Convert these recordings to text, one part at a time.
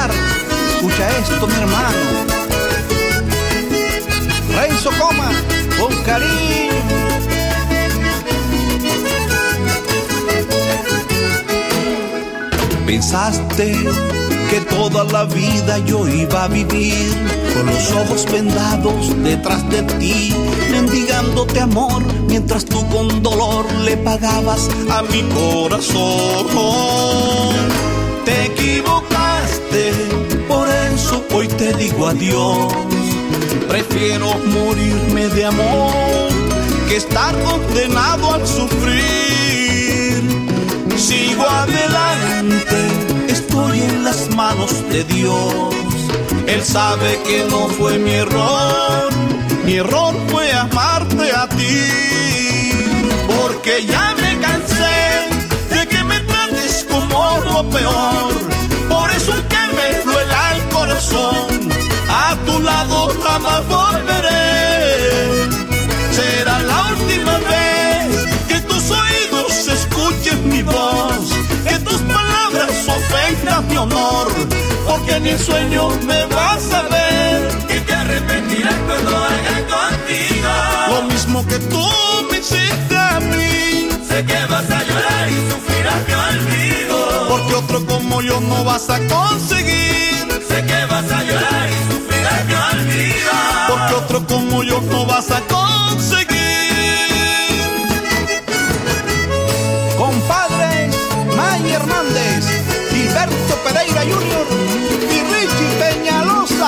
Valledupar. Escucha esto, mi hermano. Renzo Coma, con cariño. Pensaste que toda la vida yo iba a vivir con los ojos vendados detrás de ti, mendigándote amor, mientras tú con dolor le pagabas a mi corazón. Te equivocaste, por eso hoy te digo adiós. Prefiero morirme de amor que estar condenado al sufrir. Sigo adelante, estoy en las manos de Dios. Él sabe que no fue mi error fue amarte a ti. Porque ya me cansé de que me trates como lo peor. Por eso que me duela el corazón, a tu lado jamás volveré. Será la última vez que tus oídos escuchen mi voz, que tus palabras ofendan mi honor, porque ni en sueño me vas a ver. Y te arrepentirás cuando haga contigo lo mismo que tú me hiciste a mí. Sé que vas a llorar y sufrirás mi olvido, porque otro como yo no vas a conseguir. Sé que vas a llorar y sufrirás mi olvido, porque otro como yo no vas a conseguir. Compadres May Hernández, Gilberto Pereira Jr. y Richie Peñalosa.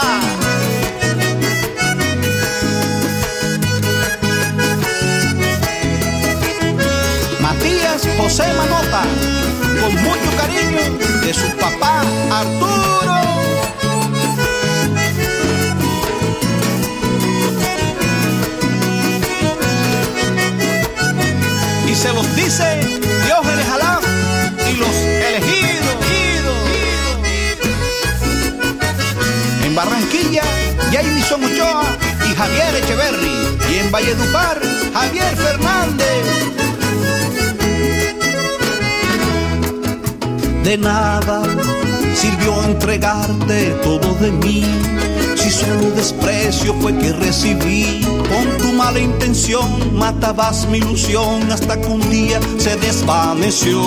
Matías José Manota, con mucho cariño de su papá Arturo. Y se los dice Diógenes Jalaf y los elegidos. En Barranquilla, Jaimison Ochoa y Javier Echeverry. Y en Valledupar, Javier Fernández. De nada sirvió entregarte todo de mí, si solo desprecio fue que recibí. Con tu mala intención matabas mi ilusión hasta que un día se desvaneció.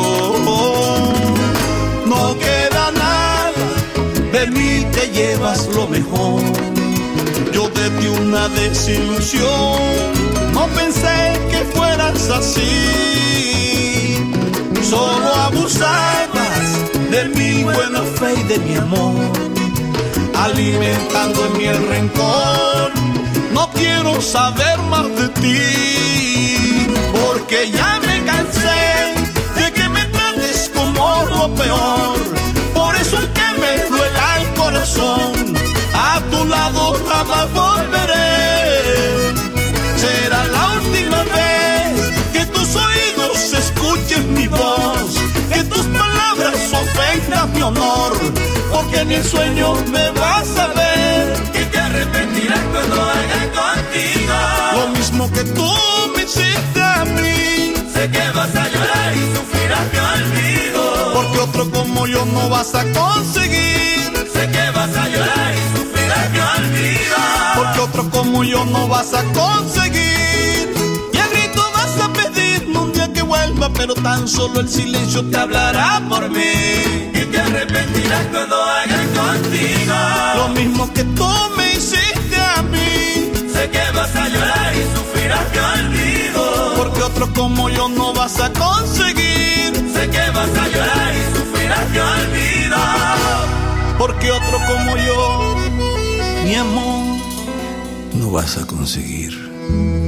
No queda nada, de mí te llevas lo mejor. Yo de ti una desilusión, no pensé que fueras así. Solo abusabas de mi buena fe y de mi amor, alimentando en mí el rencor. No quiero saber más de ti, porque ya me cansé de que me trates como lo peor. Por eso es que me duela el corazón, a tu lado jamás volveré. Será la última vez que tus oídos escuchen mi voz, que tus palabras ofendan mi honor, porque ni en sueño me vas a ver. Y te arrepentirás cuando haga contigo lo mismo que tú me hiciste a mí. Sé que vas a llorar y sufrirás mi olvido, porque otro como yo no vas a conseguir. Sé que vas a llorar y sufrirás mi olvido, porque otro como yo no vas a conseguir. Y a grito vas a pedirme un día que vuelva, pero tan solo el silencio te hablará por mí. Y te arrepentirás cuando haga contigo lo mismo que tú me hiciste a mí. Sé que vas a llorar y sufrirás mi olvido, porque otro como yo no vas a conseguir. Sé que vas a llorar y sufrirás mi olvido, porque otro como yo, mi amor, no vas a conseguir.